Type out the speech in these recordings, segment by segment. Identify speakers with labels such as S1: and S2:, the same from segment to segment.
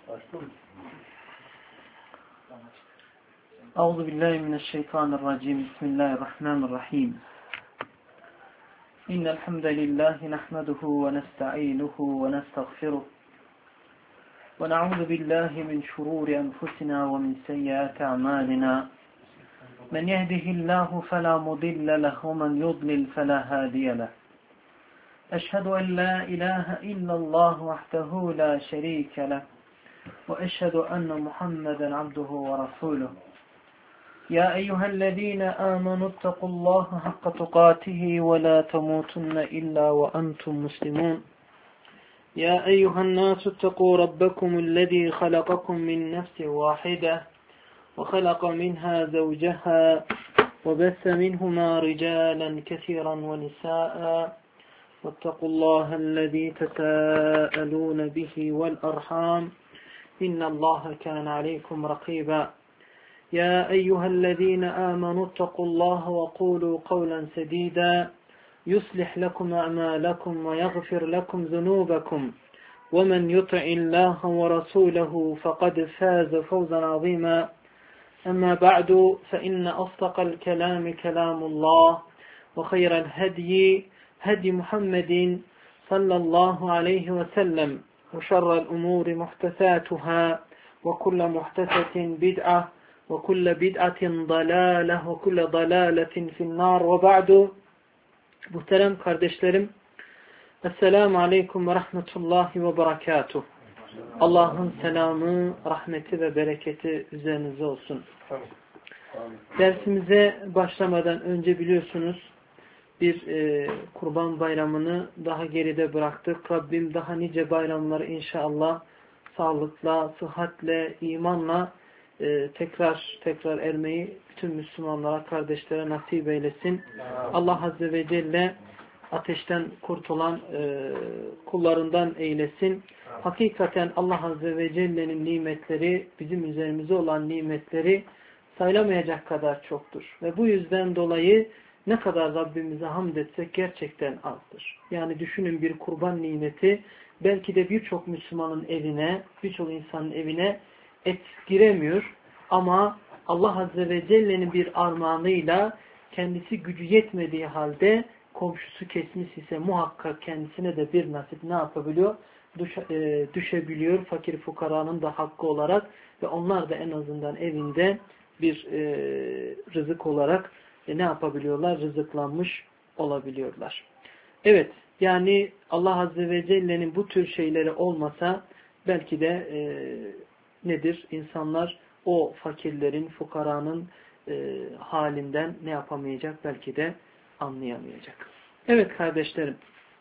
S1: Euzubillahimineşşeytanirracim. Bismillahirrahmanirrahim. İnnel hamdelellahi nahmeduhu ve nestainuhu ve nestağfiruh. Ve na'udzu billahi min şururi enfusina ve min seyyiati a'malina. Men yehdihillahu fela mudille lehu ve men yudlil fela hadiye lehu. Eşhedü en la ilahe illallah vahdehu la şerike lehu ve eşhedü enne Muhammeden abduhu ve resuluh. يا أيها الذين آمنوا اتقوا الله حق تقاته ولا تموتن إلا وأنتم مسلمون يا أيها الناس اتقوا ربكم الذي خلقكم من نفس واحدة وخلق منها زوجها وبث منهما رجالا كثيرا ونساء واتقوا الله الذي تساءلون به والأرحام إن الله كان عليكم رقيبا يا أيها الذين آمنوا اتقوا الله وقولوا قولا سديدا يصلح لكم أعمالكم ويغفر لكم ذنوبكم ومن يطع الله ورسوله فقد فاز فوزا عظيما أما بعد فإن أصدق الكلام كلام الله وخير الهدي هدي محمد صلى الله عليه وسلم وشر الأمور محدثاتها وكل محدثة بدعة وكل بدعة ضلالة وكل ضلالة في النار وبعد. Muhterem kardeşlerim, Esselamu Aleyküm ve Rahmetullahi ve Berekatuh. Allah'ın selamı, rahmeti ve bereketi üzerinize olsun. Dersimize başlamadan önce biliyorsunuz bir kurban bayramını daha geride bıraktık. Rabbim daha nice bayramları inşallah sağlıkla, sıhhatle, imanla tekrar ermeyi bütün Müslümanlara, kardeşlere nasip eylesin. Allah Azze ve Celle ateşten kurtulan kullarından eylesin. Hakikaten Allah Azze ve Celle'nin nimetleri, bizim üzerimize olan nimetleri sayılamayacak kadar çoktur. Ve bu yüzden dolayı ne kadar Rabbimize hamd etsek gerçekten azdır. Yani düşünün, bir kurban nimeti belki de birçok Müslümanın evine, birçok insanın evine et giremiyor ama Allah Azze ve Celle'nin bir armağanıyla kendisi gücü yetmediği halde komşusu kesmiş ise muhakkak kendisine de bir nasip ne yapabiliyor? Düşebiliyor fakir fukaranın da hakkı olarak ve onlar da en azından evinde bir rızık olarak ne yapabiliyorlar? Rızıklanmış olabiliyorlar. Evet, yani Allah Azze ve Celle'nin bu tür şeyleri olmasa belki de nedir? İnsanlar o fakirlerin, fukaranın halinden ne yapamayacak? Belki de anlayamayacak. Evet kardeşlerim,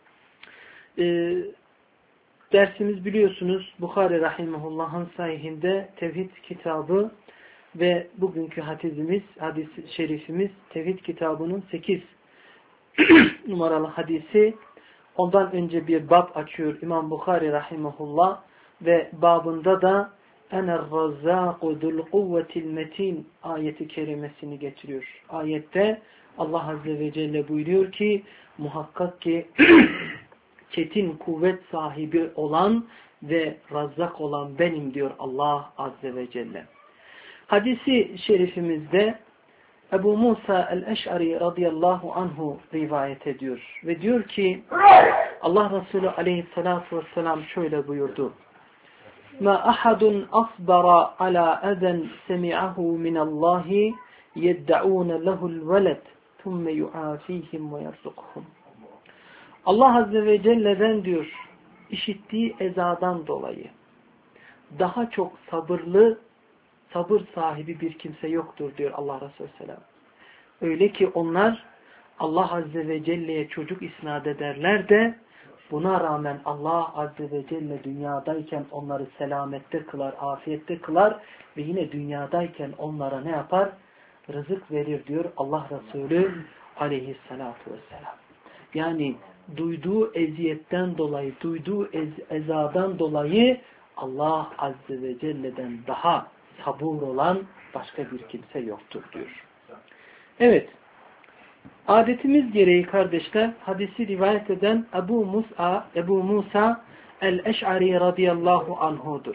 S1: dersimiz biliyorsunuz Bukhari Rahimahullah'ın sahihinde Tevhid kitabı ve bugünkü hadis-i şerifimiz Tevhid kitabının 8 numaralı hadisi. Ondan önce bir bab açıyor İmam Bukhari Rahimahullah ve babında da Ener-Razzâku zul-kuvvetil metin ayeti kerimesini getiriyor. Ayette Allah Azze ve Celle buyuruyor ki muhakkak ki çetin kuvvet sahibi olan ve Razzak olan benim diyor Allah Azze ve Celle. Hadisi şerifimizde Ebu Musa el-Eş'ari radıyallahu anhu rivayet ediyor. Ve diyor ki Allah Resulü aleyhissalatu vesselam şöyle buyurdu. Ma ahadun asbara ala eden semi'ahu minallahi yedda'un lehu'l veled thumme yu'afihim ve yerzukuhum. Allah Azze ve Celle'den diyor işittiği ezadan dolayı daha çok sabır sahibi bir kimse yoktur diyor Allah Resulü Selam. Öyle ki onlar Allah Azze ve Celle'ye çocuk isnat ederler de buna rağmen Allah Azze ve Celle dünyadayken onları selamette kılar, afiyette kılar ve yine dünyadayken onlara ne yapar? Rızık verir diyor Allah Resulü aleyhissalatu vesselam. Yani duyduğu eziyetten dolayı, duyduğu ezadan dolayı Allah Azze ve Celle'den daha sabır olan başka bir kimse yoktur diyor. Evet. Adetimiz gereği kardeşler hadisi rivayet eden Ebu Musa el-Eş'ari radıyallahu anhudur.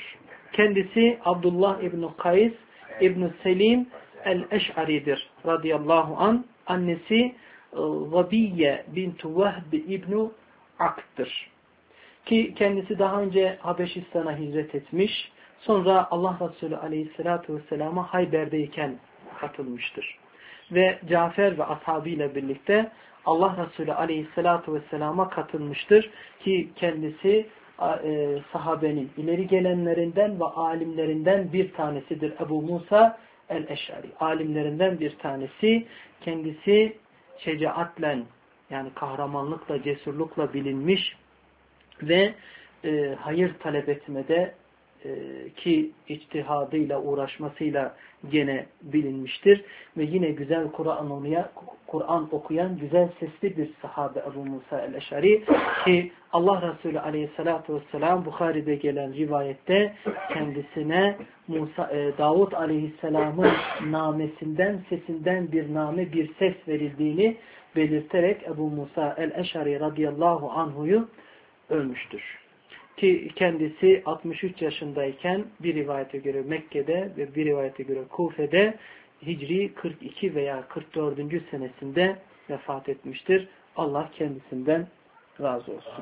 S1: Kendisi Abdullah İbn Kays İbn Selim el-Eş'ari'dir radıyallahu an. Annesi Zabiye bintu Vehb İbn Akd'dır. Ki kendisi daha önce Habeşistan'a hicret etmiş. Sonra Allah Resulü aleyhissalatu vesselama Hayber'deyken katılmıştır. Ve Cafer ve ashabıyla birlikte Allah Resulü aleyhissalatu vesselama katılmıştır. Ki kendisi sahabenin ileri gelenlerinden ve alimlerinden bir tanesidir. Ebu Musa el-Eş'ari. Alimlerinden bir tanesi. Kendisi şecaatle, yani kahramanlıkla, cesurlukla bilinmiş ve hayır talep etmede ki içtihadıyla, uğraşmasıyla gene bilinmiştir. Ve yine güzel Kur'an okuyan güzel sesli bir sahabe Ebu Musa el-Eş'ari ki Allah Resulü aleyhissalatu vesselam Bukhari'de gelen rivayette kendisine Davud aleyhisselamın namesinden, sesinden bir name, bir ses verildiğini belirterek Ebu Musa el-Eş'ari radıyallahu anhu'yu ölmüştür. Ki kendisi 63 yaşındayken bir rivayete göre Mekke'de ve bir rivayete göre Kufe'de Hicri 42 veya 44. senesinde vefat etmiştir. Allah kendisinden razı olsun.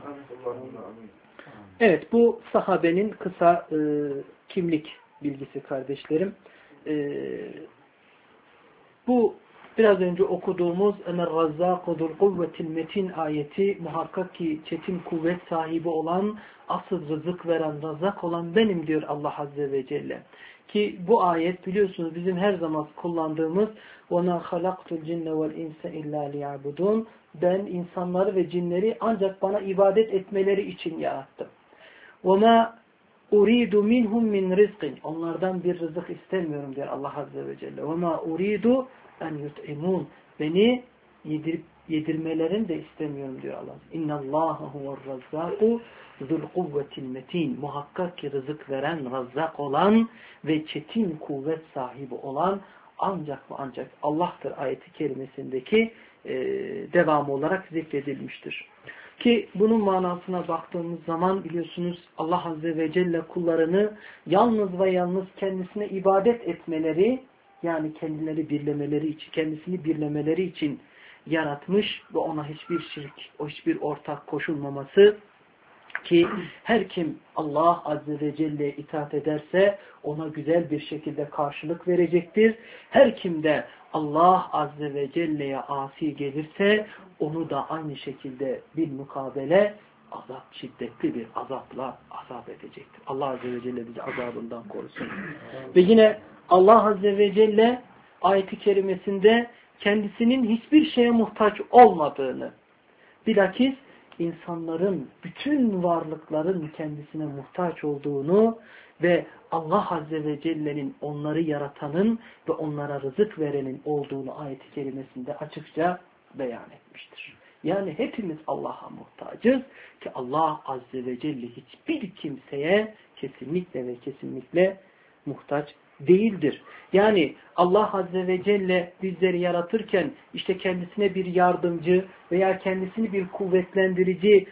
S1: Evet, bu sahabenin kısa kimlik bilgisi kardeşlerim. Bu biraz önce okuduğumuz Emer Razzâkudul Kuvvetil Metin ayeti muhakkak ki çetin kuvvet sahibi olan, asıl rızık veren, razak olan benim diyor Allah Azze ve Celle. Ki bu ayet biliyorsunuz bizim her zaman kullandığımız وَنَا خَلَقْتُ الْجِنَّ وَالْاِنْسَ اِلَّا لِيَعْبُدُونَ Ben insanları ve cinleri ancak bana ibadet etmeleri için yarattım. وَمَا اُرِيدُ مِنْهُمْ مِنْ رِزْقٍ Onlardan bir rızık istemiyorum diyor Allah Azze ve Celle. وَمَا اُرِيدُ en yut'imun beni yedirmelerini de istemiyorum diyor Allah. İnnallâhe huve'r-razzâku zul kuvvetil metin. Muhakkak ki rızık veren, razzak olan ve çetin kuvvet sahibi olan ancak ve ancak Allah'tır ayeti kerimesindeki devamı olarak zikredilmiştir. Ki bunun manasına baktığımız zaman biliyorsunuz Allah Azze ve Celle kullarını yalnız ve yalnız kendisine ibadet etmeleri, yani kendileri birlemeleri için, kendisini birlemeleri için yaratmış ve ona hiçbir şirk, hiçbir ortak koşulmaması ki her kim Allah Azze ve Celle'ye itaat ederse ona güzel bir şekilde karşılık verecektir. Her kim de Allah Azze ve Celle'ye asi gelirse onu da aynı şekilde bir mukabele şiddetli bir azapla azap edecektir. Allah Azze ve Celle bizi azabından korusun. Ve yine Allah Azze ve Celle ayet-i kerimesinde kendisinin hiçbir şeye muhtaç olmadığını, bilakis insanların, bütün varlıkların kendisine muhtaç olduğunu ve Allah Azze ve Celle'nin onları yaratanın ve onlara rızık verenin olduğunu ayet-i kerimesinde açıkça beyan etmiştir. Yani hepimiz Allah'a muhtacız ki Allah Azze ve Celle hiçbir kimseye kesinlikle ve kesinlikle muhtaç değildir. Yani Allah Azze ve Celle bizleri yaratırken işte kendisine bir yardımcı veya kendisini bir kuvvetlendirici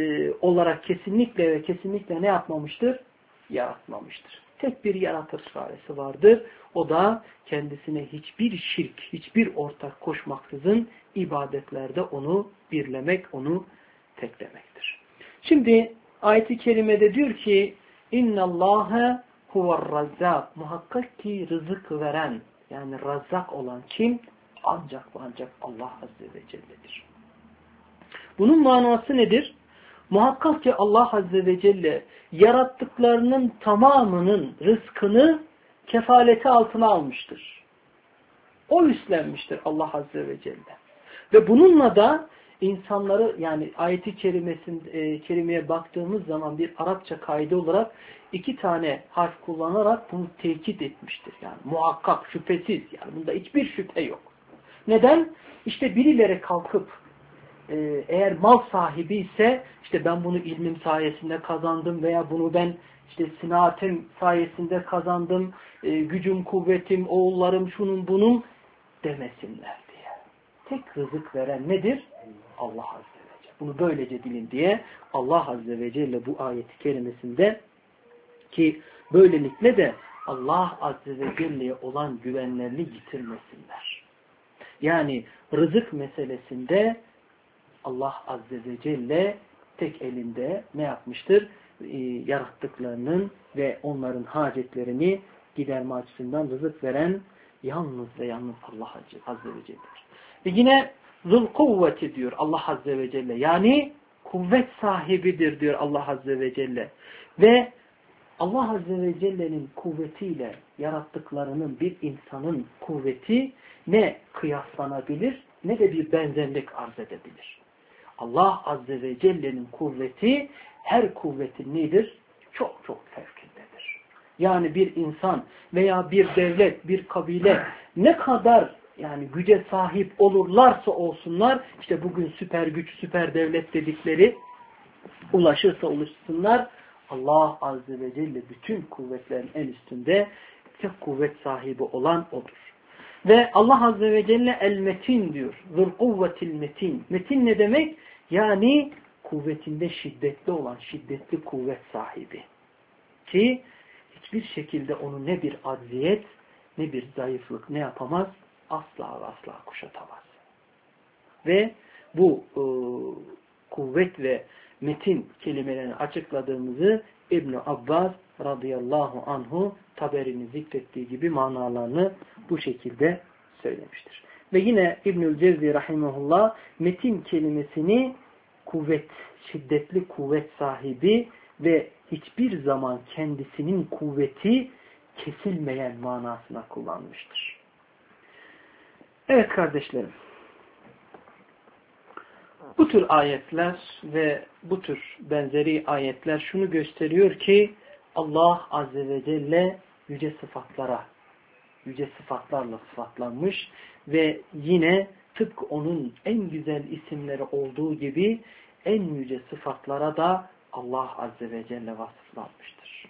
S1: olarak kesinlikle ve kesinlikle ne yapmamıştır? Yaratmamıştır. Tek bir yaratır çaresi vardır. O da kendisine hiçbir şirk, hiçbir ortak koşmaksızın ibadetlerde onu birlemek, onu teklemektir. Şimdi ayet-i kerimede diyor ki İnna Allahe huve'r-razzak. Muhakkak ki rızık veren, yani razzak olan kim? Ancak ve ancak Allah Azze ve Celle'dir. Bunun manası nedir? Muhakkak ki Allah Azze ve Celle yarattıklarının tamamının rızkını kefaleti altına almıştır. O üstlenmiştir Allah Azze ve Celle. Ve bununla da insanları, yani ayet-i kerimeye baktığımız zaman bir Arapça kaydı olarak iki tane harf kullanarak bunu tekit etmiştir. Yani muhakkak, şüphesiz, yani bunda hiçbir şüphe yok. Neden? İşte birileri kalkıp eğer mal sahibi ise işte ben bunu ilmim sayesinde kazandım veya bunu ben işte sinaatim sayesinde kazandım, gücüm, kuvvetim, oğullarım, şunun bunun demesinler diye. Tek rızık veren nedir? Allah Azze ve Celle. Bunu böylece bilin diye Allah Azze ve Celle bu ayet-i kerimesinde ki Böylelikle de Allah Azze ve Celle'ye olan güvenlerini yitirmesinler. Yani rızık meselesinde Allah Azze ve Celle tek elinde ne yapmıştır? Yarattıklarının ve onların hacetlerini giderme açısından rızık veren yalnız ve yalnız Allah Azze ve Celle'dir. Ve yine zul kuvveti diyor Allah Azze ve Celle. Yani kuvvet sahibidir diyor Allah Azze ve Celle. Ve Allah Azze ve Celle'nin kuvvetiyle yarattıklarının bir insanın kuvveti ne kıyaslanabilir ne de bir benzerlik arz edebilir. Allah Azze ve Celle'nin kuvveti her kuvvetin nedir? Çok çok fevkindedir. Yani bir insan veya bir devlet, bir kabile ne kadar yani güce sahip olurlarsa olsunlar, işte bugün süper güç, süper devlet dedikleri ulaşırsa ulaşsınlar, Allah Azze ve Celle bütün kuvvetlerin en üstünde tek kuvvet sahibi olan O'dur. Ve Allah Azze ve Celle el-metin diyor. Zul kuvvetil metin. Metin ne demek? Yani kuvvetinde şiddetli olan, şiddetli kuvvet sahibi. Ki hiçbir şekilde onu ne bir acziyet, ne bir zayıflık ne yapamaz? Asla ve asla kuşatamaz. Ve bu kuvvet ve metin kelimelerini açıkladığımızı İbn Abbas radıyallahu anhu Taberi'nin zikrettiği gibi manalarını bu şekilde söylemiştir. Ve yine İbnül Cevzi rahimahullah metin kelimesini kuvvet, şiddetli kuvvet sahibi ve hiçbir zaman kendisinin kuvveti kesilmeyen manasına kullanmıştır. Evet kardeşlerim. Bu tür ayetler ve bu tür benzeri ayetler şunu gösteriyor ki Allah Azze ve Celle yüce sıfatlarla sıfatlanmış ve yine tıpkı onun en güzel isimleri olduğu gibi en yüce sıfatlara da Allah Azze ve Celle vasıflanmıştır.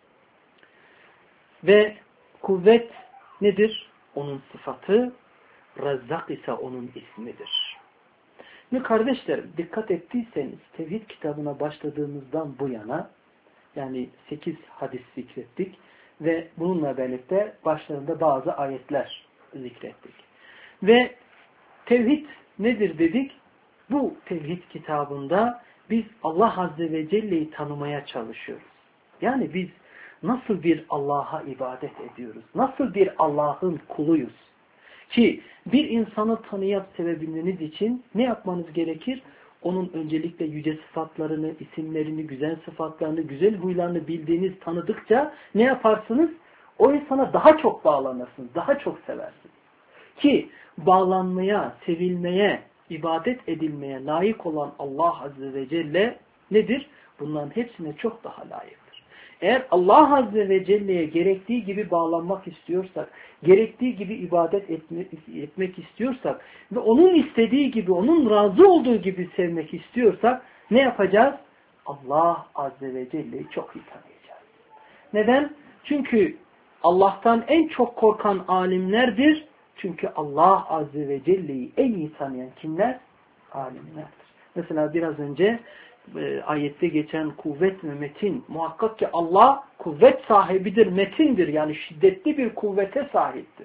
S1: Ve kuvvet nedir? Onun sıfatı, Rezzak ise onun ismidir. Ve kardeşlerim dikkat ettiyseniz tevhid kitabına başladığımızdan bu yana yani 8 hadis zikrettik ve bununla birlikte başlarında bazı ayetler zikrettik. Ve tevhid nedir dedik? Bu tevhid kitabında biz Allah Azze ve Celle'yi tanımaya çalışıyoruz. Yani biz nasıl bir Allah'a ibadet ediyoruz? Nasıl bir Allah'ın kuluyuz? Ki bir insanı tanıyıp sevebilmeniz için ne yapmanız gerekir? Onun öncelikle yüce sıfatlarını, isimlerini, güzel sıfatlarını, güzel huylarını bildiğiniz, tanıdıkça ne yaparsınız? O insana daha çok bağlanırsınız, daha çok seversiniz. Ki bağlanmaya, sevilmeye, ibadet edilmeye layık olan Allah Azze ve Celle nedir? Bunların hepsine çok daha layıktır. Eğer Allah Azze ve Celle'ye gerektiği gibi bağlanmak istiyorsak, gerektiği gibi ibadet etmek istiyorsak ve onun istediği gibi, onun razı olduğu gibi sevmek istiyorsak ne yapacağız? Allah Azze ve Celle'yi çok iyi tanıyacağız. Neden? Çünkü Allah'tan en çok korkan alimlerdir. Çünkü Allah Azze ve Celle'yi en iyi tanıyan kimler? Alimlerdir. Mesela biraz önce ayette geçen kuvvet ve metin. Muhakkak ki Allah kuvvet sahibidir, metindir. Yani şiddetli bir kuvvete sahiptir.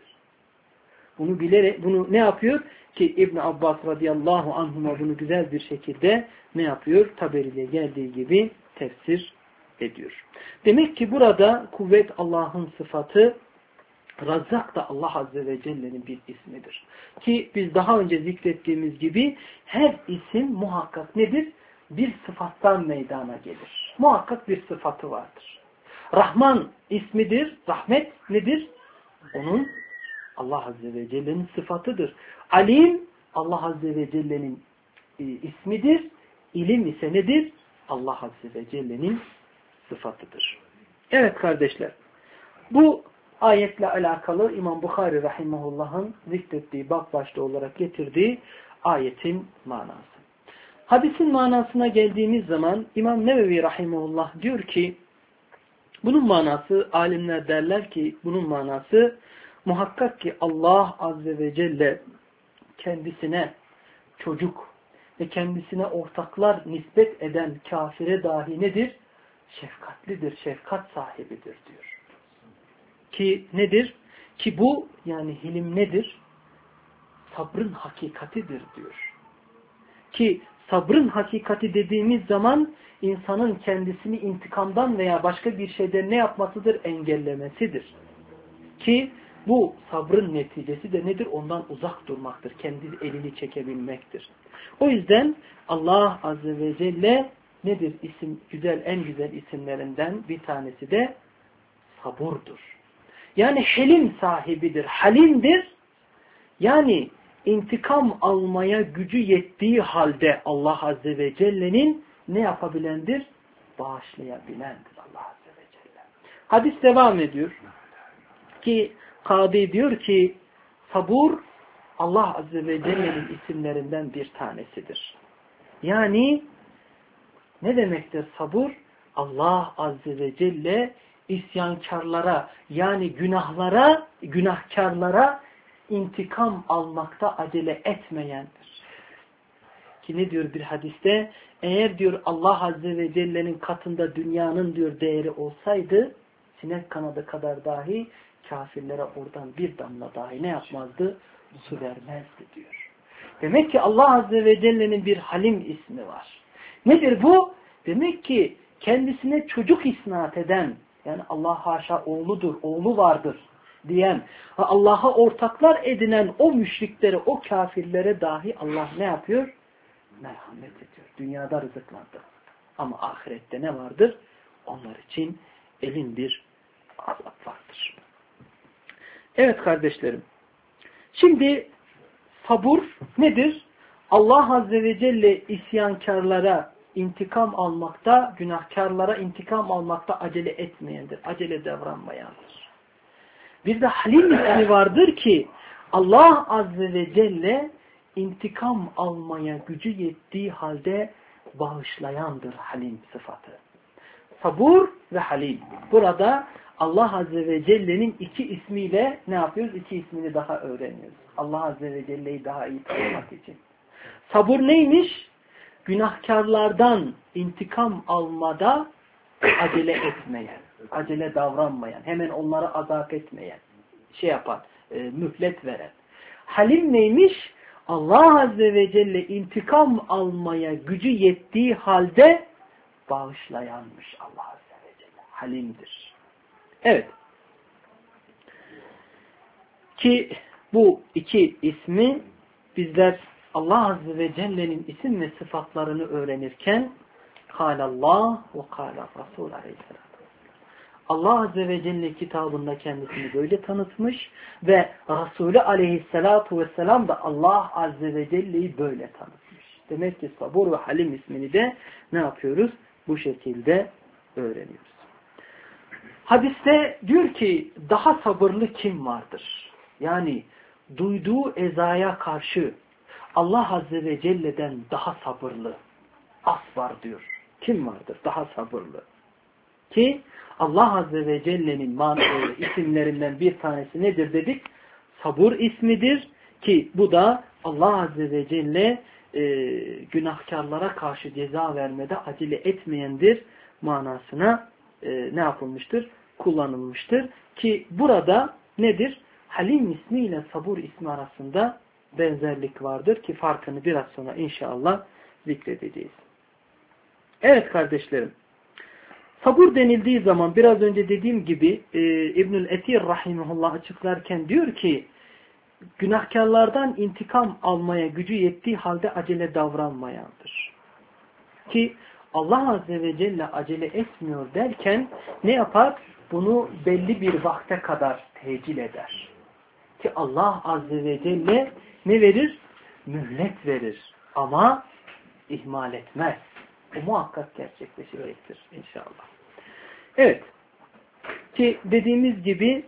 S1: Bunu bilerek, bunu ne yapıyor? Ki İbn Abbas radıyallahu anhuma bunu güzel bir şekilde ne yapıyor? Taberi'ye geldiği gibi tefsir ediyor. Demek ki burada kuvvet Allah'ın sıfatı, Razzak da Allah Azze ve Celle'nin bir ismidir. Ki biz daha önce zikrettiğimiz gibi her isim muhakkak nedir? Bir sıfattan meydana gelir. Muhakkak bir sıfatı vardır. Rahman ismidir. Rahmet nedir? Onun Allah Azze ve Celle'nin sıfatıdır. Alim Allah Azze ve Celle'nin ismidir. İlim ise nedir? Allah Azze ve Celle'nin sıfatıdır. Evet kardeşler. Bu ayetle alakalı İmam Bukhari rahimahullah'ın zikrettiği bab başlığı olarak getirdiği ayetin manası. Hadisin manasına geldiğimiz zaman İmam Nevevi rahimahullah diyor ki bunun manası, alimler derler ki bunun manası muhakkak ki Allah Azze ve Celle kendisine çocuk ve kendisine ortaklar nispet eden kafire dahi nedir? şefkatlidir, şefkat sahibidir diyor. Ki nedir? Ki bu yani hilim nedir? Sabrın hakikatidir diyor. Ki sabrın hakikati dediğimiz zaman insanın kendisini intikamdan veya başka bir şeyden ne yapmasıdır? Engellemesidir. Ki bu sabrın neticesi de nedir? Ondan uzak durmaktır. Kendi elini çekebilmektir. O yüzden Allah Azze ve Celle nedir? En güzel isimlerinden bir tanesi de saburdur. Yani helim sahibidir, halimdir. Yani intikam almaya gücü yettiği halde Allah Azze ve Celle'nin ne yapabilendir? Bağışlayabilendir Allah Azze ve Celle. Hadis devam ediyor. Ki Kadi diyor ki sabur Allah Azze ve Celle'nin isimlerinden bir tanesidir. Yani ne demektir sabur? Allah Azze ve Celle isyankarlara yani günahkarlara intikam almakta acele etmeyendir. Ki ne diyor bir hadiste? Eğer diyor Allah Azze ve Celle'nin katında dünyanın diyor değeri olsaydı sinek kanadı kadar dahi kafirlere oradan bir damla dahi ne yapmazdı? Su vermezdi diyor. Demek ki Allah Azze ve Celle'nin bir halim ismi var. Nedir bu? Demek ki kendisine çocuk isnat eden, yani Allah haşa oğludur, oğlu vardır diyen, Allah'a ortaklar edinen o müşriklere, o kafirlere dahi Allah ne yapıyor? Merhamet ediyor. Dünyada rızıklandır. Ama ahirette ne vardır? Onlar için elin bir azap vardır. Evet kardeşlerim. Şimdi sabur nedir? Allah Azze ve Celle isyankarlara intikam almakta, günahkarlara intikam almakta acele etmeyendir. Acele davranmayandır. Bir de halim ismi vardır ki Allah Azze ve Celle intikam almaya gücü yettiği halde bağışlayandır halim sıfatı. Sabur ve halim. Burada Allah Azze ve Celle'nin iki ismiyle ne yapıyoruz? İki ismini daha öğreniyoruz. Allah Azze ve Celle'yi daha iyi tanımak için. Sabur neymiş? Günahkarlardan intikam almada acele etmeyen, acele davranmayan, hemen onları azap etmeyen, mühlet veren. Halim neymiş? Allah Azze ve Celle intikam almaya gücü yettiği halde bağışlayanmış Allah Azze ve Celle. Halimdir. Evet. Ki bu iki ismi bizler Allah Azze ve Celle'nin isim ve sıfatlarını öğrenirken Kâlallah ve kâla Resul Aleyhisselam. Allah Azze ve Celle kitabında kendisini böyle tanıtmış ve Resulü Aleyhisselatu Vesselam da Allah Azze ve Celle'yi böyle tanıtmış. Demek ki sabur ve halim ismini de ne yapıyoruz? Bu şekilde öğreniyoruz. Hadiste diyor ki daha sabırlı kim vardır? Yani duyduğu ezaya karşı Allah Azze ve Celle'den daha sabırlı as var diyor. Kim vardır? Daha sabırlı. Ki Allah Azze ve Celle'nin isimlerinden bir tanesi nedir dedik? Sabır ismidir. Ki bu da Allah Azze ve Celle günahkarlara karşı ceza vermede acele etmeyendir manasına ne yapılmıştır? Kullanılmıştır. Ki burada nedir? Halim ismiyle sabur ismi arasında benzerlik vardır ki farkını biraz sonra inşallah zikredeceğiz. Evet kardeşlerim. Sabur denildiği zaman biraz önce dediğim gibi İbnül Etir rahimehullah açıklarken diyor ki günahkarlardan intikam almaya gücü yettiği halde acele davranmayandır. Ki Allah Azze ve Celle acele etmiyor derken ne yapar? Bunu belli bir vakte kadar tecil eder. Ki Allah Azze ve Celle ne verir? Mühlet verir. Ama ihmal etmez. Bu muhakkak gerçekleşecektir inşallah. Evet. Ki dediğimiz gibi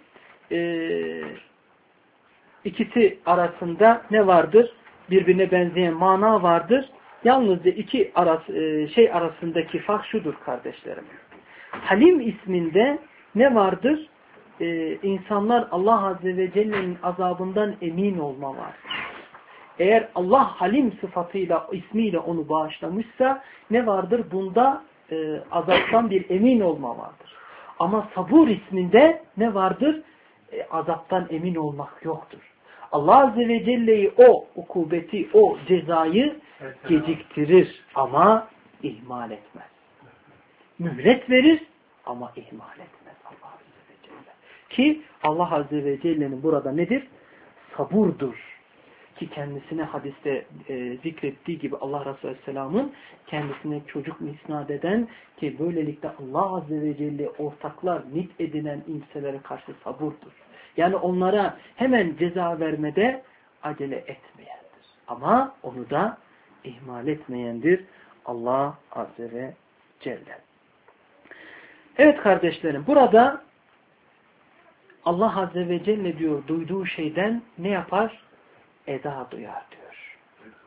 S1: ikisi arasında ne vardır? Birbirine benzeyen mana vardır. Yalnızca iki arasındaki fark şudur kardeşlerim. Halim isminde ne vardır? İnsanlar Allah Azze ve Celle'nin azabından emin olma vardır. Eğer Allah halim sıfatıyla, ismiyle onu bağışlamışsa ne vardır? Bunda azaptan bir emin olma vardır. Ama sabur isminde ne vardır? Azaptan emin olmak yoktur. Allah Azze ve Celle'yi o ukubeti, o cezayı geciktirir ama ihmal etmez. Mühlet verir ama ihmal etmez Allah Azze ve Celle. Ki Allah Azze ve Celle'nin burada nedir? Saburdur. Ki kendisine hadiste zikrettiği gibi Allah Resulü Aleyhisselam'ın kendisine çocuk isnat eden ki böylelikle Allah Azze ve Celle ortaklar nit edinen kimselere karşı saburdur. Yani onlara hemen ceza vermede acele etmeyendir. Ama onu da ihmal etmeyendir Allah Azze ve Celle. Evet kardeşlerim, burada Allah Azze ve Celle diyor duyduğu şeyden ne yapar? Eza duyar diyor.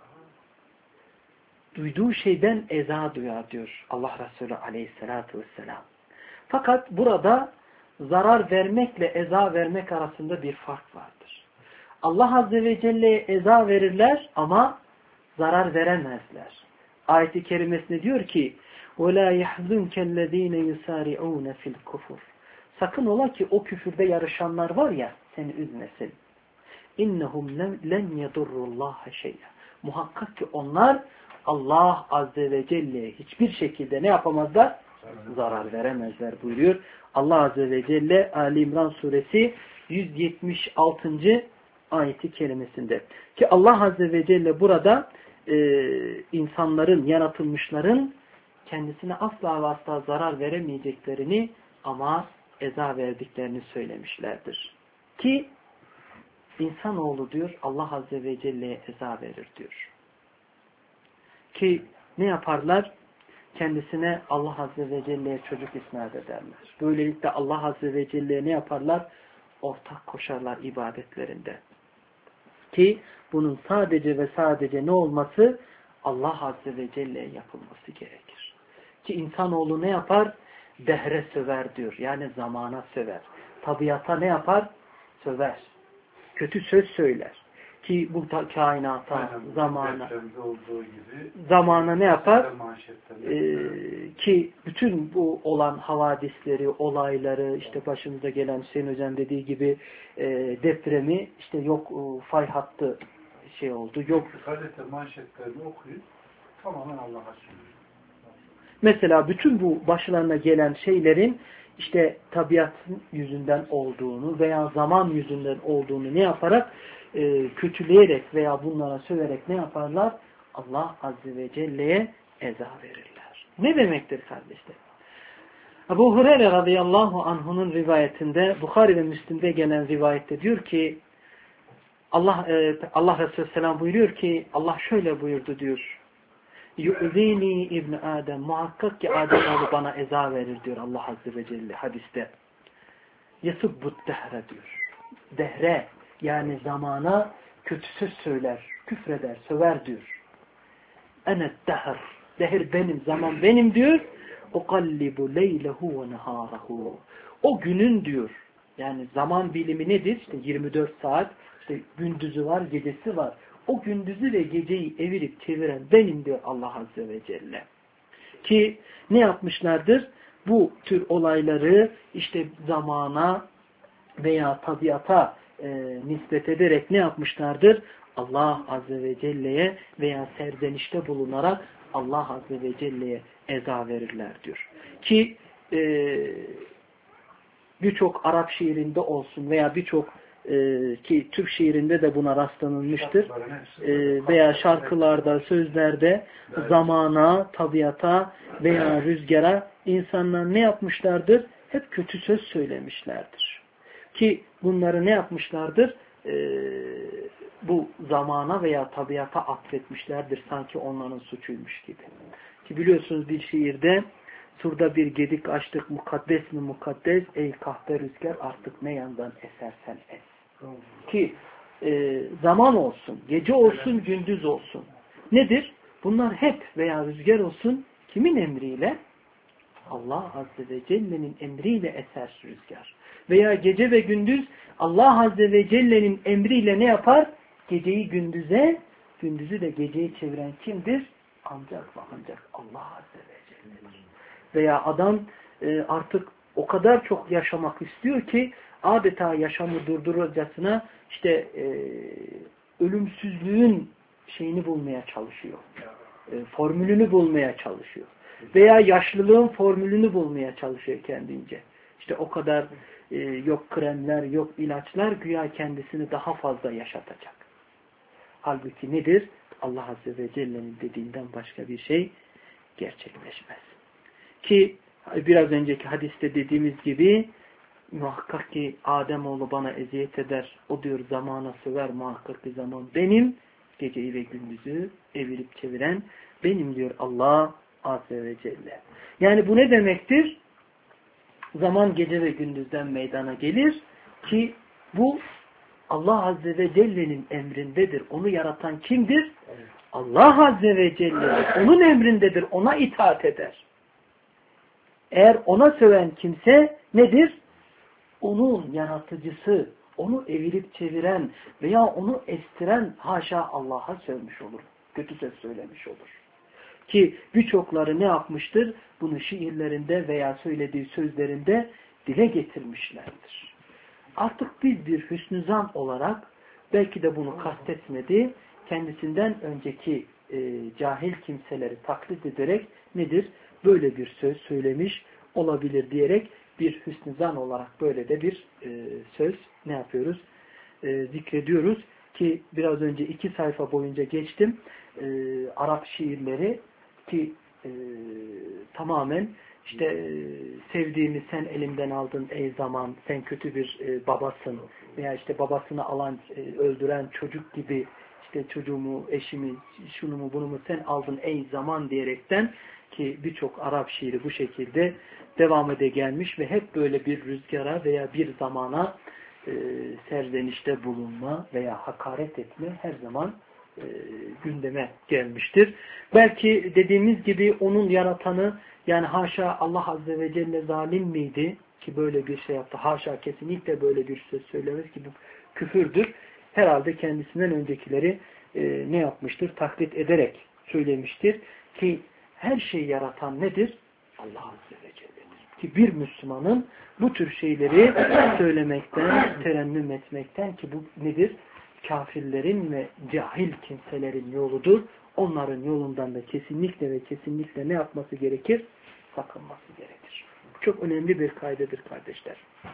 S1: Duyduğu şeyden eza duyar diyor Allah Resulü Aleyhisselatü Vesselam. Fakat burada zarar vermekle eza vermek arasında bir fark vardır. Allah Azze ve Celle'ye eza verirler ama zarar veremezler. Ayet-i kerimesinde diyor ki وَلَا يَحْزُنْكَ الَّذ۪ينَ يُسَارِعُونَ فِي الْكُفُرِ Sakın ola ki o küfürde yarışanlar var ya seni üzmesin. İnnehum len yedurrullaha şey'a. Muhakkak ki onlar Allah Azze ve Celle'ye hiçbir şekilde ne yapamazlar? Zarar veremezler buyuruyor. Allah Azze ve Celle Ali İmran suresi 176. ayeti kerimesinde. Ki Allah Azze ve Celle burada insanların, yaratılmışların kendisine asla ve asla zarar veremeyeceklerini ama eza verdiklerini söylemişlerdir. Ki İnsanoğlu diyor Allah Azze ve Celle'ye eza verir diyor. Ki ne yaparlar? Kendisine Allah Azze ve Celle'ye çocuk isnat ederler. Böylelikle Allah Azze ve Celle'ye ne yaparlar? Ortak koşarlar ibadetlerinde. Ki bunun sadece ve sadece ne olması? Allah Azze ve Celle'ye yapılması gerekir. Ki insanoğlu ne yapar? Dehre söver diyor. Yani zamana söver. Tabiata ne yapar? Söver. Kötü söz söyler. Ki bu kainata, zamana ne yapar? Ki bütün bu olan havadisleri, olayları, işte başımıza gelen Hüseyin Hocam dediği gibi depremi, işte yok fay hattı şey oldu, yok.
S2: Gazete manşetlerini okuyup tamamen Allah'a sunuyor.
S1: Mesela bütün bu başlarına gelen şeylerin işte tabiatın yüzünden olduğunu veya zaman yüzünden olduğunu ne yaparak kötüleyerek veya bunlara söverek ne yaparlar? Allah Azze ve Celle'ye eza verirler. Ne demektir kardeşler? Ebu Hureyre radıyallahu anh'unun rivayetinde, Bukhari ve Müslim'de gelen rivayette diyor ki Allah Resulü Selam buyuruyor ki Allah şöyle buyurdu diyor. Yu'zini İbn Adem, muhakkak ki Ademoğlu bana eza verir diyor Allah Azze ve Celle hadiste. Yasubbut dehre diyor. Dehre yani zamana kötü söz söyler, küfreder, söver diyor. Enet dehr, dehr benim, zaman benim diyor. Ukallibu leylehu ve neharahu. O günün diyor. Yani zaman bilimi nedir? İşte 24 saat, işte gündüzü var, gecesi var. O gündüzü ve geceyi evirip çeviren benim diyor Allah Azze ve Celle. Ki ne yapmışlardır? Bu tür olayları işte zamana veya tabiata nispet ederek ne yapmışlardır? Allah Azze ve Celle'ye veya serzenişte bulunarak Allah Azze ve Celle'ye eza verirler diyor. Ki birçok Arap şiirinde olsun veya birçok ki Türk şiirinde de buna rastlanılmıştır. Veya şarkılarda, sözlerde zamana, tabiata veya rüzgara insanlar ne yapmışlardır? Hep kötü söz söylemişlerdir. Ki bunları ne yapmışlardır? Bu zamana veya tabiata atfetmişlerdir. Sanki onların suçuymuş gibi. Ki biliyorsunuz bir şiirde surda bir gedik açtık mukaddes mi mukaddes ey kahpe rüzgar artık ne yandan esersen es. Ki zaman olsun, gece olsun, gündüz olsun. Nedir? Bunlar hep veya rüzgar olsun kimin emriyle? Allah Azze ve Celle'nin emriyle eser rüzgar. Veya gece ve gündüz Allah Azze ve Celle'nin emriyle ne yapar? Geceyi gündüze, gündüzü de geceyi çeviren kimdir? Ancak ve ancak Allah Azze ve Celle'dir. veya adam artık o kadar çok yaşamak istiyor ki adeta yaşamı durduracasına işte ölümsüzlüğün şeyini bulmaya çalışıyor. Formülünü bulmaya çalışıyor. Veya yaşlılığın formülünü bulmaya çalışıyor kendince. İşte o kadar yok kremler, yok ilaçlar güya kendisini daha fazla yaşatacak. Halbuki nedir? Allah Azze ve Celle'nin dediğinden başka bir şey gerçekleşmez. Ki biraz önceki hadiste dediğimiz gibi muhakkak ki Ademoğlu bana eziyet eder. O diyor zamana söver, muhakkak ki zaman benim. Geceyi ve gündüzü evirip çeviren benim diyor Allah Azze ve Celle. Yani bu ne demektir? Zaman gece ve gündüzden meydana gelir ki bu Allah Azze ve Celle'nin emrindedir. Onu yaratan kimdir? Allah Azze ve Celle. Onun emrindedir. Ona itaat eder. Eğer ona söven kimse nedir? Onun yaratıcısı, onu evirip çeviren veya onu estiren haşa Allah'a sövmüş olur. Kötü söz söylemiş olur. Ki birçokları ne yapmıştır? Bunu şiirlerinde veya söylediği sözlerinde dile getirmişlerdir. Artık biz bir hüsnü zan olarak belki de bunu kastetmedi, kendisinden önceki cahil kimseleri taklit ederek nedir? Böyle bir söz söylemiş olabilir diyerek bir hüsnü zan olarak böyle de bir söz ne yapıyoruz? Zikrediyoruz ki biraz önce 2 sayfa boyunca geçtim. Arap şiirleri ki tamamen işte sevdiğimi sen elimden aldın ey zaman, sen kötü bir babasın veya işte babasını alan, öldüren çocuk gibi işte çocuğumu, eşimi, şunu mu bunu mu sen aldın ey zaman diyerekten ki birçok Arap şiiri bu şekilde devam ede gelmiş ve hep böyle bir rüzgara veya bir zamana serzenişte bulunma veya hakaret etme her zaman gündeme gelmiştir. Belki dediğimiz gibi onun yaratanı yani haşa Allah Azze ve Celle zalim miydi ki böyle bir şey yaptı? Haşa kesinlikle böyle bir söz söylemez ki bu küfürdür. Herhalde kendisinden öncekileri ne yapmıştır? Taklit ederek söylemiştir ki her şeyi yaratan nedir? Allah Azze ve Celle'dir. Ki bir Müslümanın bu tür şeyleri söylemekten, terennüm etmekten ki bu nedir? Kafirlerin ve cahil kimselerin yoludur. Onların yolundan da kesinlikle ve kesinlikle ne yapması gerekir? Sakınması gerekir. Çok önemli bir kaydedir kardeşler.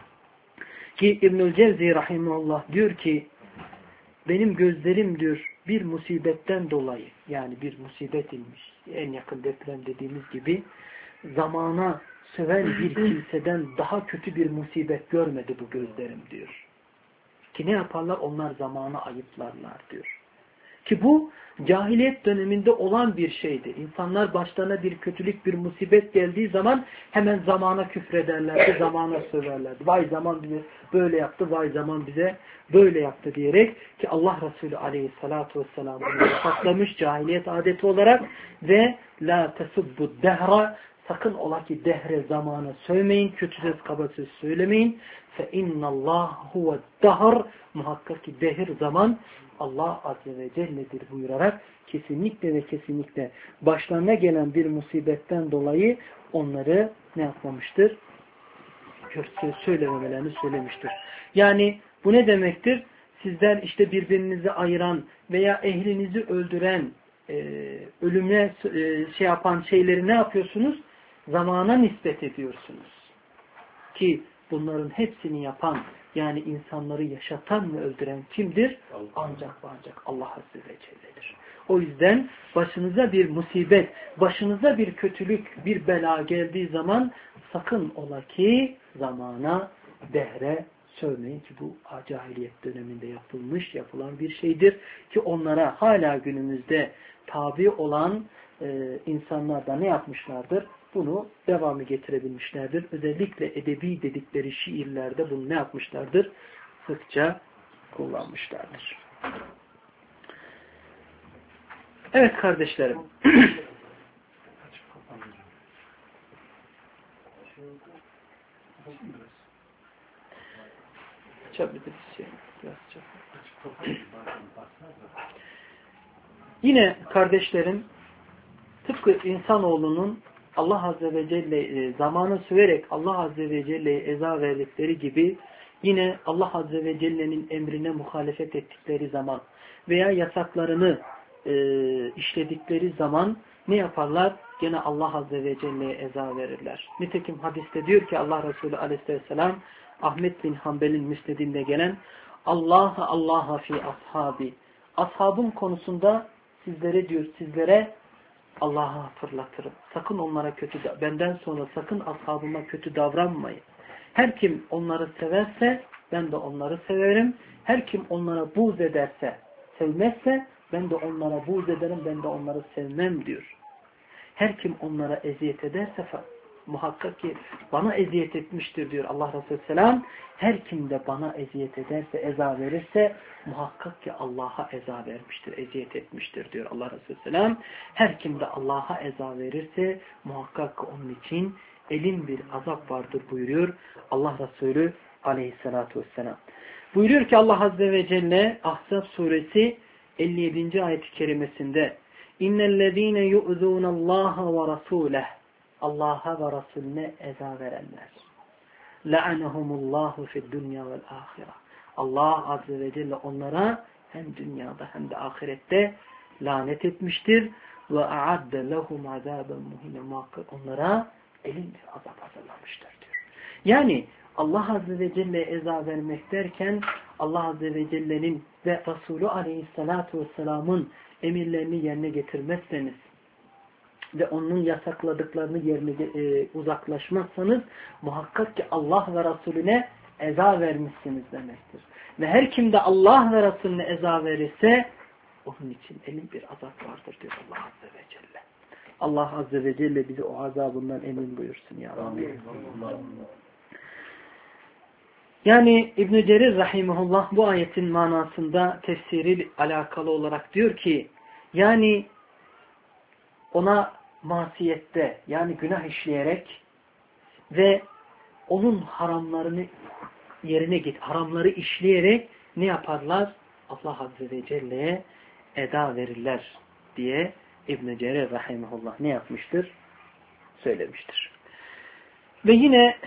S1: Ki İbnül Cevzi rahimahullah diyor ki benim gözlerim diyor bir musibetten dolayı yani bir musibet inmiş. En yakın deprem dediğimiz gibi zamana söven bir kimseden daha kötü bir musibet görmedi bu gözlerim diyor. Ki ne yaparlar? Onlar zamanı ayıplarlar diyor. Ki bu cahiliyet döneminde olan bir şeydi. İnsanlar başlarına bir kötülük, bir musibet geldiği zaman hemen zamana küfrederlerdi, zamana söverlerdi. Vay zaman bize böyle yaptı, vay zaman bize böyle yaptı diyerek ki Allah Resulü aleyhissalatu vesselam bunu yasaklamış cahiliyet adeti olarak ve la tesubbu dehra sakın ola ki dehre zamana sövmeyin, kötü söz kaba söz söylemeyin. Fe innallah huve dahr muhakkak ki dehir zaman Allah Azze ve Celle'dir buyurarak kesinlikle ve kesinlikle başlarına gelen bir musibetten dolayı onları ne yapmamıştır? Kötü söz söylememelerini söylemiştir. Yani bu ne demektir? Sizler işte birbirinizi ayıran veya ehlinizi öldüren, ölümle şey yapan şeyleri ne yapıyorsunuz? Zamana nispet ediyorsunuz. Ki bunların hepsini yapan yani insanları yaşatan ve öldüren kimdir? Ancak ve ancak Allah Azze ve Celle'dir. O yüzden başınıza bir musibet, başınıza bir kötülük, bir bela geldiği zaman sakın ola ki zamana, dehre sövmeyin ki bu cahiliyet döneminde yapılan bir şeydir. Ki onlara hala günümüzde tabi olan insanlar da ne yapmışlardır? Bunu devamı getirebilmişlerdir. Özellikle edebi dedikleri şiirlerde bunu ne yapmışlardır? Sıkça kullanmışlardır. Evet kardeşlerim. Yine kardeşlerim tıpkı insanoğlunun Allah Azze ve Celle zamanı söverek Allah Azze ve Celle'ye eza verdikleri gibi yine Allah Azze ve Celle'nin emrine muhalefet ettikleri zaman veya yasaklarını işledikleri zaman ne yaparlar? Gene Allah Azze ve Celle'ye eza verirler. Nitekim hadiste diyor ki Allah Resulü Aleyhisselam Ahmet bin Hanbel'in müsnedinde gelen Allah'a fi ashabi. Ashabım konusunda sizlere Allah'a hatırlatırım. Sakın onlara benden sonra sakın ashabıma kötü davranmayın. Her kim onları severse ben de onları severim. Her kim onlara buğz ederse, sevmezse ben de onlara buğz ederim, ben de onları sevmem diyor. Her kim onlara eziyet ederse muhakkak ki bana eziyet etmiştir diyor Allah Resulü Selam. Her kim de bana eziyet ederse, eza verirse muhakkak ki Allah'a eza vermiştir, eziyet etmiştir diyor Allah Resulü Selam. Her kim de Allah'a eza verirse muhakkak ki onun için elin bir azap vardır buyuruyor Allah Resulü Aleyhisselatü Vesselam. Buyuruyor ki Allah Azze ve Celle Ahzab suresi 57. ayet-i kerimesinde İnnellezîne yu'zûnallâhe ve rasûleh Allah'a ve Resulüne eza verenler. La'anehumullahu fi'd-dunya vel ahire. Allah Azze ve Celle onlara hem dünyada hem de ahirette lanet etmiştir. Ve a'adde lehum azaben muhine. Muhakkak onlara elin bir azap hazırlamıştır diyor. Yani Allah Azze ve Celle eza vermek derken Allah Azze ve Celle'nin ve Resulü Aleyhisselatü Vesselam'ın emirlerini yerine getirmezseniz ve onun yasakladıklarını yerine uzaklaşmazsanız muhakkak ki Allah ve Resulüne eza vermişsiniz demektir. Ve her kim de Allah ve Resulüne eza verirse onun için elin bir azap vardır diyor Allah Azze ve Celle. Allah Azze ve Celle bizi o azabından emin buyursun ya Rabbi. Yani İbn-i Cerir Rahimahullah bu ayetin manasında tefsiri alakalı olarak diyor ki yani ona masiyette yani günah işleyerek ve onun haramlarını haramları işleyerek ne yaparlar? Allah Azze ve Celle'ye eda verirler diye İbn-i Cerir Rahimahullah ne yapmıştır? Söylemiştir. Ve yine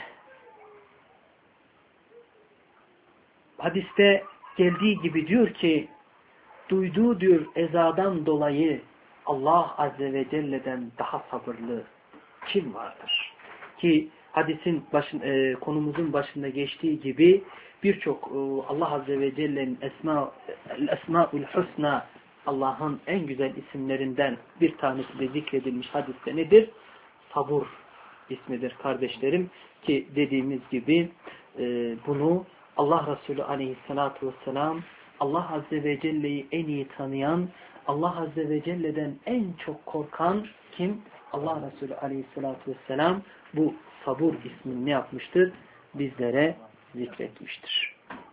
S1: hadiste geldiği gibi diyor ki duyduğu diyor ezadan dolayı Allah Azze ve Celle'den daha sabırlı kim vardır? Ki hadisin konumuzun başında geçtiği gibi birçok Allah Azze ve Celle'nin Esmaül Husna Allah'ın en güzel isimlerinden bir tanesi de zikredilmiş hadiste nedir? Sabur ismidir kardeşlerim. Ki dediğimiz gibi bunu Allah Resulü Aleyhisselatü Vesselam Allah Azze ve Celle'yi en iyi tanıyan, Allah Azze ve Celle'den en çok korkan kim? Allah Resulü Aleyhisselatü Vesselam bu sabur ismini ne yapmıştır? Bizlere zikretmiştir.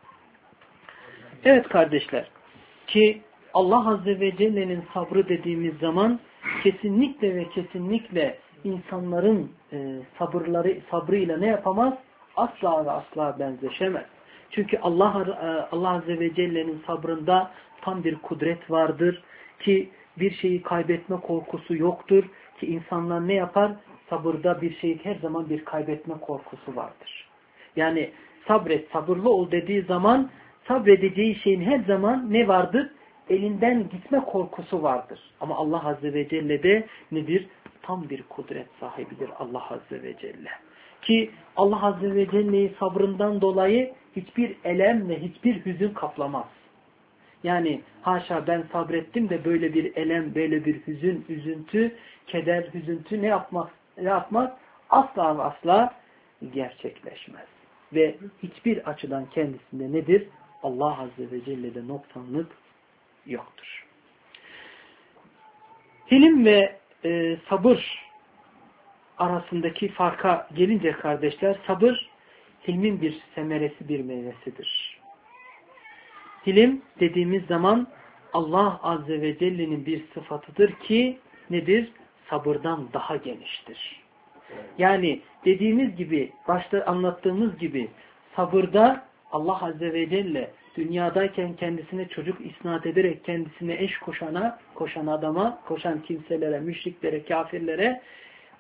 S1: Evet kardeşler, ki Allah Azze ve Celle'nin sabrı dediğimiz zaman kesinlikle ve kesinlikle insanların sabrıyla ne yapamaz? Asla ve asla benzeşemez. Çünkü Allah Azze ve Celle'nin sabrında tam bir kudret vardır ki bir şeyi kaybetme korkusu yoktur ki insanlar ne yapar? Sabırda bir şeyi her zaman bir kaybetme korkusu vardır. Yani sabırlı ol dediği zaman sabredeceği şeyin her zaman ne vardır? Elinden gitme korkusu vardır. Ama Allah Azze ve Celle'de nedir? Tam bir kudret sahibidir Allah Azze ve Celle. Ki Allah Azze ve Celle'yi sabrından dolayı hiçbir elem ve hiçbir hüzün kaplamaz. Yani haşa ben sabrettim de böyle bir elem, böyle bir hüzün, üzüntü, keder, hüzüntü ne yapmaz? Asla ve asla gerçekleşmez. Ve hiçbir açıdan kendisinde nedir? Allah Azze ve Celle'de noksanlık yoktur. Hilim ve sabır arasındaki farka gelince kardeşler, sabır hilmin bir semeresi, bir meyvesidir. Hilim dediğimiz zaman Allah Azze ve Celle'nin bir sıfatıdır ki nedir? Sabırdan daha geniştir. Yani dediğimiz gibi, başta anlattığımız gibi sabırda Allah Azze ve Celle dünyadayken kendisine çocuk isnat ederek kendisine eş koşan adama, koşan kimselere, müşriklere, kafirlere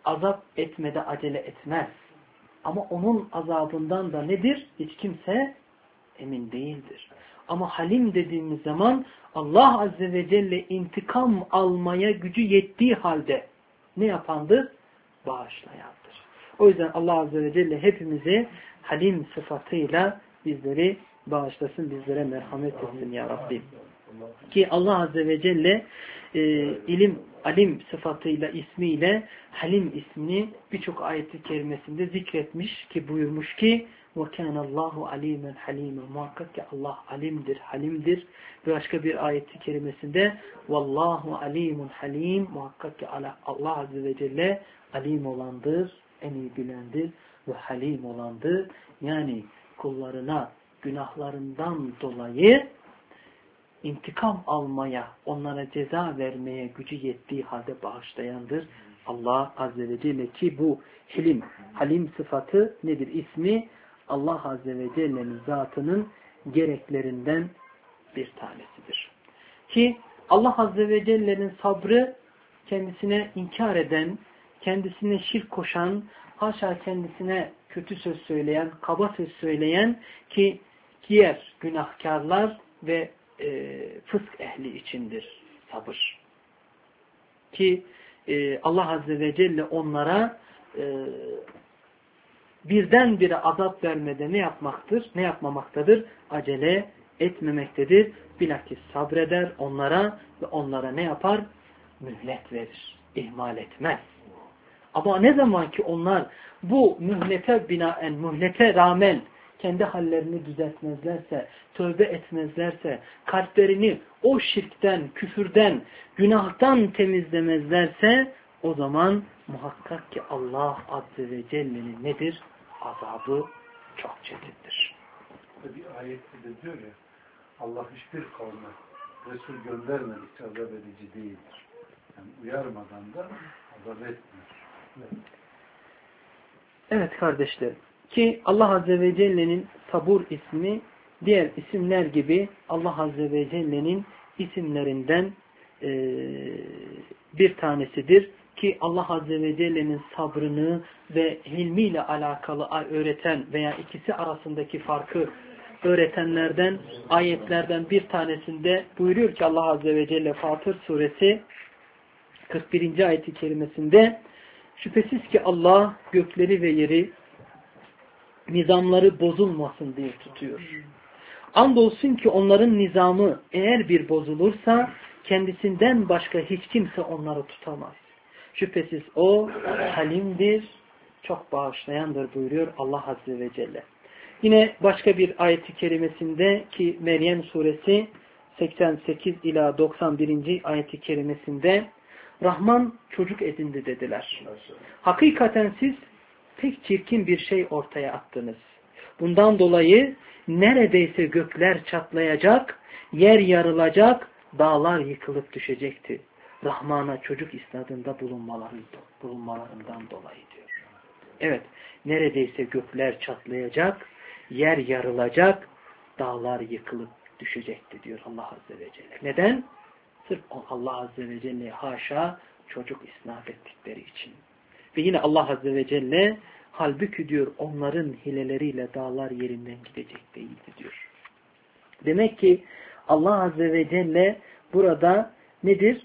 S1: azap etmede acele etmez. Ama onun azabından da nedir? Hiç kimse emin değildir. Ama halim dediğimiz zaman Allah Azze ve Celle intikam almaya gücü yettiği halde ne yapandır? Bağışlayandır. O yüzden Allah Azze ve Celle hepimize halim sıfatıyla bizleri bağışlasın, bizlere merhamet etsin ya Rabbi. Ki Allah Azze ve Celle alim sıfatıyla, ismiyle halim ismini birçok ayet-i kerimesinde zikretmiş ki buyurmuş ki وَكَانَ اللّٰهُ عَلِيمًا حَلِيمًا muhakkak ki Allah alimdir, halimdir. Başka bir ayet-i kerimesinde وَاللّٰهُ عَلِيمٌ halim muhakkak ki Allah Azze ve Celle alim olandır, en iyi bilendir ve halim olandır. Yani kullarına günahlarından dolayı intikam almaya, onlara ceza vermeye gücü yettiği halde bağışlayandır. Allah Azze ve Celle ki bu halim sıfatı nedir? İsmi Allah Azze ve Celle'nin zatının gereklerinden bir tanesidir. Ki Allah Azze ve Celle'nin sabrı kendisine inkar eden, kendisine şirk koşan, haşa kendisine kötü söz söyleyen, kaba söz söyleyen ki diğer günahkarlar ve fısk ehli içindir sabır. Ki Allah Azze ve Celle onlara birdenbire azap vermede ne yapmaktır? Ne yapmamaktadır? Acele etmemektedir. Bilakis sabreder onlara ve onlara ne yapar? Mühlet verir. İhmal etmez. Ama ne zaman ki onlar bu mühlete rağmen kendi hallerini düzeltmezlerse, tövbe etmezlerse, kalplerini o şirkten, küfürden, günahtan temizlemezlerse o zaman muhakkak ki Allah Azze ve Celle'nin nedir? Azabı çok çetindir.
S2: Bir ayette de diyor ya, Allah hiçbir kavme Resul göndermedikçe azap edici değildir. Yani uyarmadan da azap etmiyor.
S1: Evet kardeşlerim. Ki Allah Azze ve Celle'nin sabur ismi diğer isimler gibi Allah Azze ve Celle'nin isimlerinden bir tanesidir. Ki Allah Azze ve Celle'nin sabrını ve hilmiyle alakalı öğreten veya ikisi arasındaki farkı öğretenlerden, ayetlerden bir tanesinde buyuruyor ki Allah Azze ve Celle Fatır suresi 41. ayet-i kerimesinde şüphesiz ki Allah gökleri ve yeri nizamları bozulmasın diye tutuyor. Andolsun ki onların nizamı eğer bir bozulursa kendisinden başka hiç kimse onları tutamaz. Şüphesiz o halimdir, çok bağışlayandır buyuruyor Allah Azze ve Celle. Yine başka bir ayet-i kerimesinde ki Meryem suresi 88 ila 91. ayet-i kerimesinde Rahman çocuk edindi dediler. Hakikaten siz pek çirkin bir şey ortaya attınız. Bundan dolayı neredeyse gökler çatlayacak, yer yarılacak, dağlar yıkılıp düşecekti. Rahman'a çocuk isnadında bulunmalarından dolayı diyor. Evet, neredeyse gökler çatlayacak, yer yarılacak, dağlar yıkılıp düşecekti diyor Allah Azze ve Celle. Neden? Sırf Allah Azze ve Celle'ye haşa çocuk isnat ettikleri için. Ve yine Allah Azze ve Celle halbuki diyor onların hileleriyle dağlar yerinden gidecek değildi diyor. Demek ki Allah Azze ve Celle burada nedir?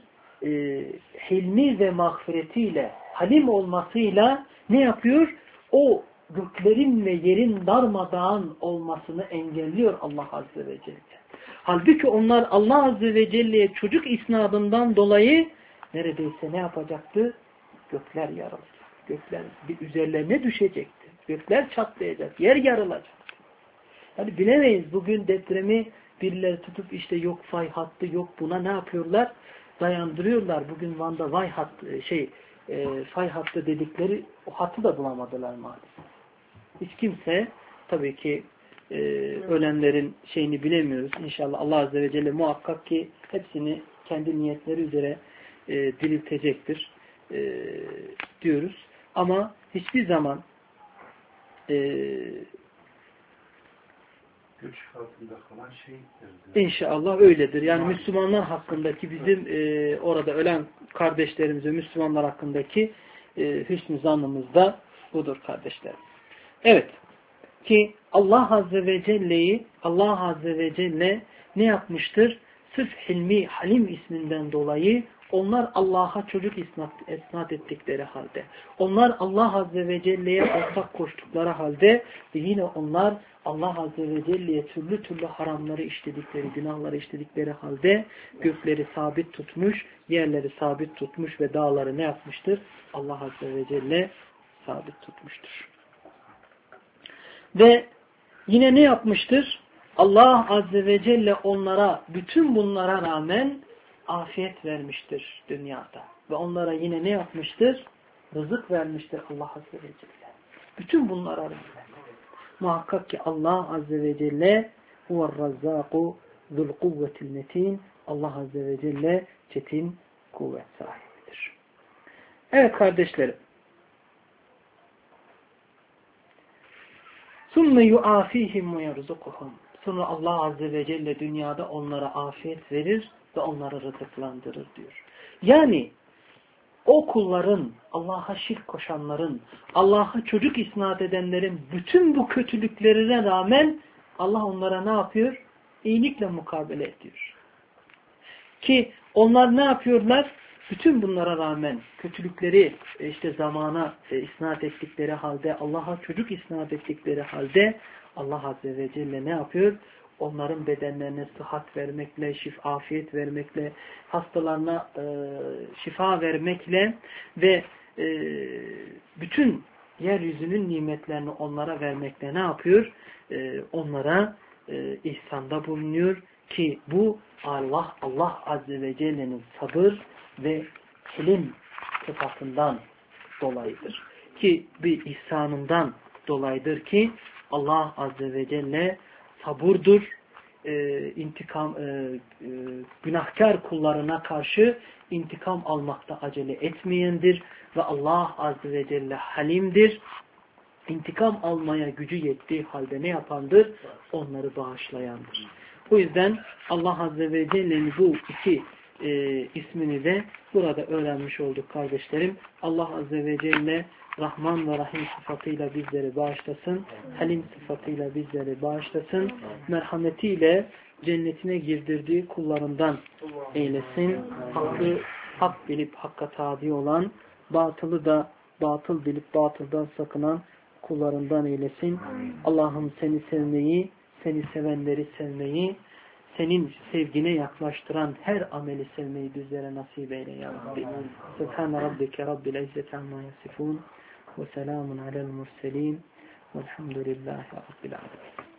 S1: Hilmi ve mağfiretiyle, halim olmasıyla ne yapıyor? O göklerin ve yerin darmadağın olmasını engelliyor Allah Azze ve Celle. Halbuki onlar Allah Azze ve Celle'ye çocuk isnadından dolayı neredeyse ne yapacaktı? Gökler yarılacak. Gökler bir üzerlerine düşecekti. Gökler çatlayacak. Yer yarılacak. Yani bilemeyiz bugün depremi birileri tutup işte yok fay hattı yok buna ne yapıyorlar? Dayandırıyorlar. Bugün Van'da fay hattı dedikleri o hattı da bulamadılar maalesef. Hiç kimse tabii ki ölenlerin şeyini bilemiyoruz. İnşallah Allah Azze ve Celle muhakkak ki hepsini kendi niyetleri üzere diriltecektir diyoruz. Ama hiçbir zaman
S2: güç altında kalan şeydir.
S1: İnşallah öyledir. Yani Müslümanlar hakkındaki bizim orada ölen kardeşlerimize, Müslümanlar hakkındaki hüsnü zannımız da budur kardeşlerim. Evet. Ki Allah Azze ve Celle ne yapmıştır? Sırf Hilmi, Halim isminden dolayı onlar Allah'a çocuk isnat ettikleri halde, onlar Allah Azze ve Celle'ye ortak koştukları halde ve yine onlar Allah Azze ve Celle'ye türlü türlü haramları işledikleri, günahları işledikleri halde gökleri sabit tutmuş, yerleri sabit tutmuş ve dağları ne yapmıştır? Allah Azze ve Celle sabit tutmuştur. Ve yine ne yapmıştır? Allah Azze ve Celle onlara bütün bunlara rağmen afiyet vermiştir dünyada. Ve onlara yine ne yapmıştır? Rızık vermiştir Allah Azze ve Celle. Bütün bunlara rağmen. Muhakkak ki Allah Azze ve Celle huve'r-razzâku zul-kuvvetil metin. Allah Azze ve Celle çetin kuvvet sahibidir. Evet kardeşlerim. ثُمَّ يُعَافِيهِمْ وَيَرْزُقُهُمْ Sonra Allah Azze ve Celle dünyada onlara afiyet verir ve onları rızıklandırır diyor. Yani o kulların, Allah'a şirk koşanların, Allah'a çocuk isnat edenlerin bütün bu kötülüklerine rağmen Allah onlara ne yapıyor? İyilikle mukabele ediyor. Ki onlar ne yapıyorlar? Bütün bunlara rağmen kötülükleri işte zamana isnat ettikleri halde, Allah'a çocuk isnat ettikleri halde Allah Azze ve Celle ne yapıyor? Onların bedenlerine sıhhat vermekle, afiyet vermekle, hastalarına şifa vermekle ve bütün yeryüzünün nimetlerini onlara vermekle ne yapıyor? Onlara ihsanda bulunuyor ki bu Allah Azze ve Celle'nin sabır ve kelim sıfatından dolayıdır. Ki bir ihsanından dolayıdır ki Allah Azze ve Celle saburdur, günahkar kullarına karşı intikam almakta acele etmeyendir ve Allah Azze ve Celle halimdir. İntikam almaya gücü yettiği halde ne yapandır? Onları bağışlayandır. O yüzden Allah Azze ve Celle'nin bu iki ismini de burada öğrenmiş olduk kardeşlerim. Allah Azze ve Celle Rahman ve Rahim sıfatıyla bizleri bağışlasın. Halim sıfatıyla bizleri bağışlasın. Merhametiyle cennetine girdirdiği kullarından eylesin. Hakkı hak bilip hakka tabi olan, batılı da batıl bilip batıldan sakınan kullarından eylesin. Allah'ım seni sevmeyi, seni sevenleri sevmeyi, senin sevgine yaklaştıran her ameli sevmeyi bizlere nasip eyle ya Rabbi. Subhane rabbike rabbil izzeti amma yasifun ve selamun alel murselin velhamdülillahi rabbil alemin.